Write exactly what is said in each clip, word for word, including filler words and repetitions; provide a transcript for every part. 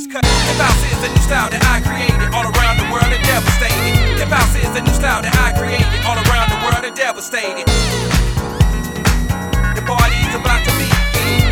this cut. Hip house is the new style that I created all around the world and devastated. Hip house is the new style that I created all around the world and devastated. The party's about to begin.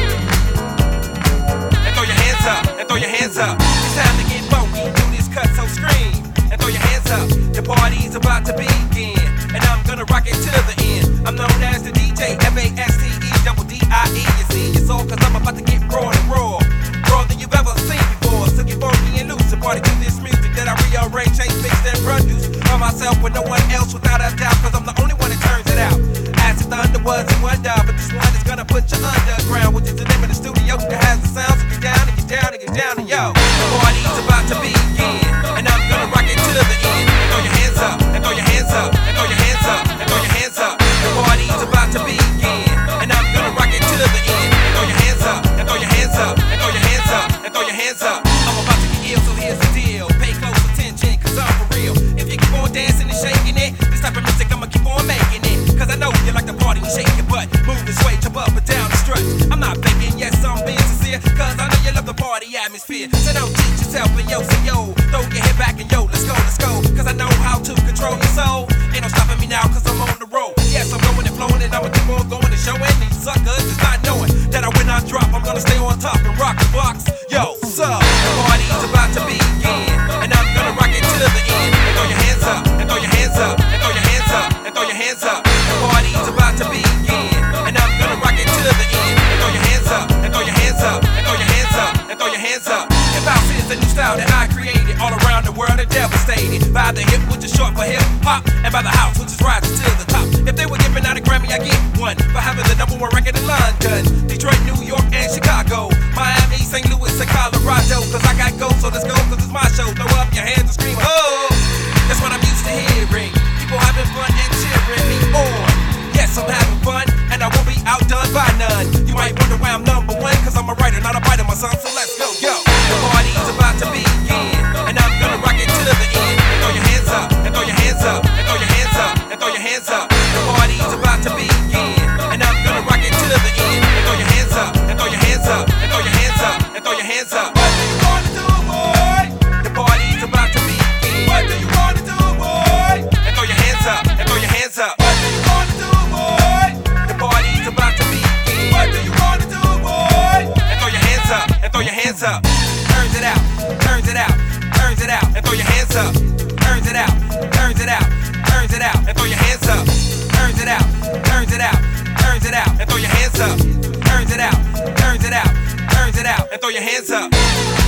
And throw your hands up, and throw your hands up. It's time to get funky, do this cut, so scream. And throw your hands up, the party's about to begin. And I'm gonna rock it to the end. I'm known as the D J, F A S T E, double D I E. You see your soul, cause I'm about to get raw and raw. Raw than you've ever seen before. So get funky and loose and party to this music that I rearrange, change, mix, and produce. By myself with no one else without a doubt, cause I'm the only one that turns it out. As if thunder was in one dial, but this one is gonna put you underground, which is the name of the studio that has the sound. So get down and get down and get down and yo. The party's about to begin, and I'm gonna rock it to the end. And throw your hands up, and throw your hands up, and throw your hands up, and throw your hands up. The party's about to begin, and I'm gonna rock it to the end. And throw your hands up, and throw your hands up, and throw your hands up, and throw your hands up. I'm about to get ill, so here's the deal. Pay close attention, cause I'm for real. If you keep on dancing and shaking it, this type of music I'ma keep on making it. Cause I know you like to party and shake your butt, move this way, jump up and down the strut. I'm not faking, yes, I'm being sincere, cause I know you love the party atmosphere. So don't cheat yourself and yo, say yo, throw your head back and yo, let's go, let's go. Cause I know how to control your soul. Ain't no stopping me now, cause I'm on the road. Yes, I'm going and flowing and I'ma keep on going and showing these suckers just not knowing that I when I drop, I'm gonna stay on top and rock the box. Yo, so the party's about to begin, and I'm gonna rock it to the end. And throw your hands up, and throw your hands up, and throw your hands up, and throw your hands up. The party's about to begin, and I'm gonna rock it to the end. And throw your hands up, and throw your hands up, and throw your hands up, and throw your hands up. Hip house is the new style that I created all around the world and devastated. By the hip, which is short for hip hop, and by the house, which is rising to the top. If they were giving out a Grammy, I get one for having the number one record in London, Detroit, New York, and Chicago, Miami, Saint Louis, and Colorado. Cause I got gold, so let's go, cause it's my show. Throw up your hands and scream, oh! That's what I'm used to hearing. People having fun and cheering me on. Yes, I'm having fun, and I won't be outdone by none. You might wonder why I'm number one, cause I'm a writer, not a biter, my son, so let's go, yo! The party's about to begin, and I'm gonna rock it to the end. And throw your hands up, and throw your hands up, and throw your hands up, and throw your hands up. The party's about to begin, and I'm gonna rock it to the end. And throw your hands up, and throw your hands up, and throw your hands up, and throw your hands up. What do you wanna do, boy? The party's about to begin. What do you wanna do, boy? And throw your hands up, and throw your hands up. What do you wanna do, boy? The party's about to begin. What do you wanna do, boy? And throw your hands up, and throw your hands up. Turns it out, turns it out, turns it out, and throw your hands up. Turns it out, turns it out, turns it out, and throw your hands up. Turns it out, turns it out, turns it out, and throw your hands up. Turns it out, turns it out, turns it out, and throw your hands up.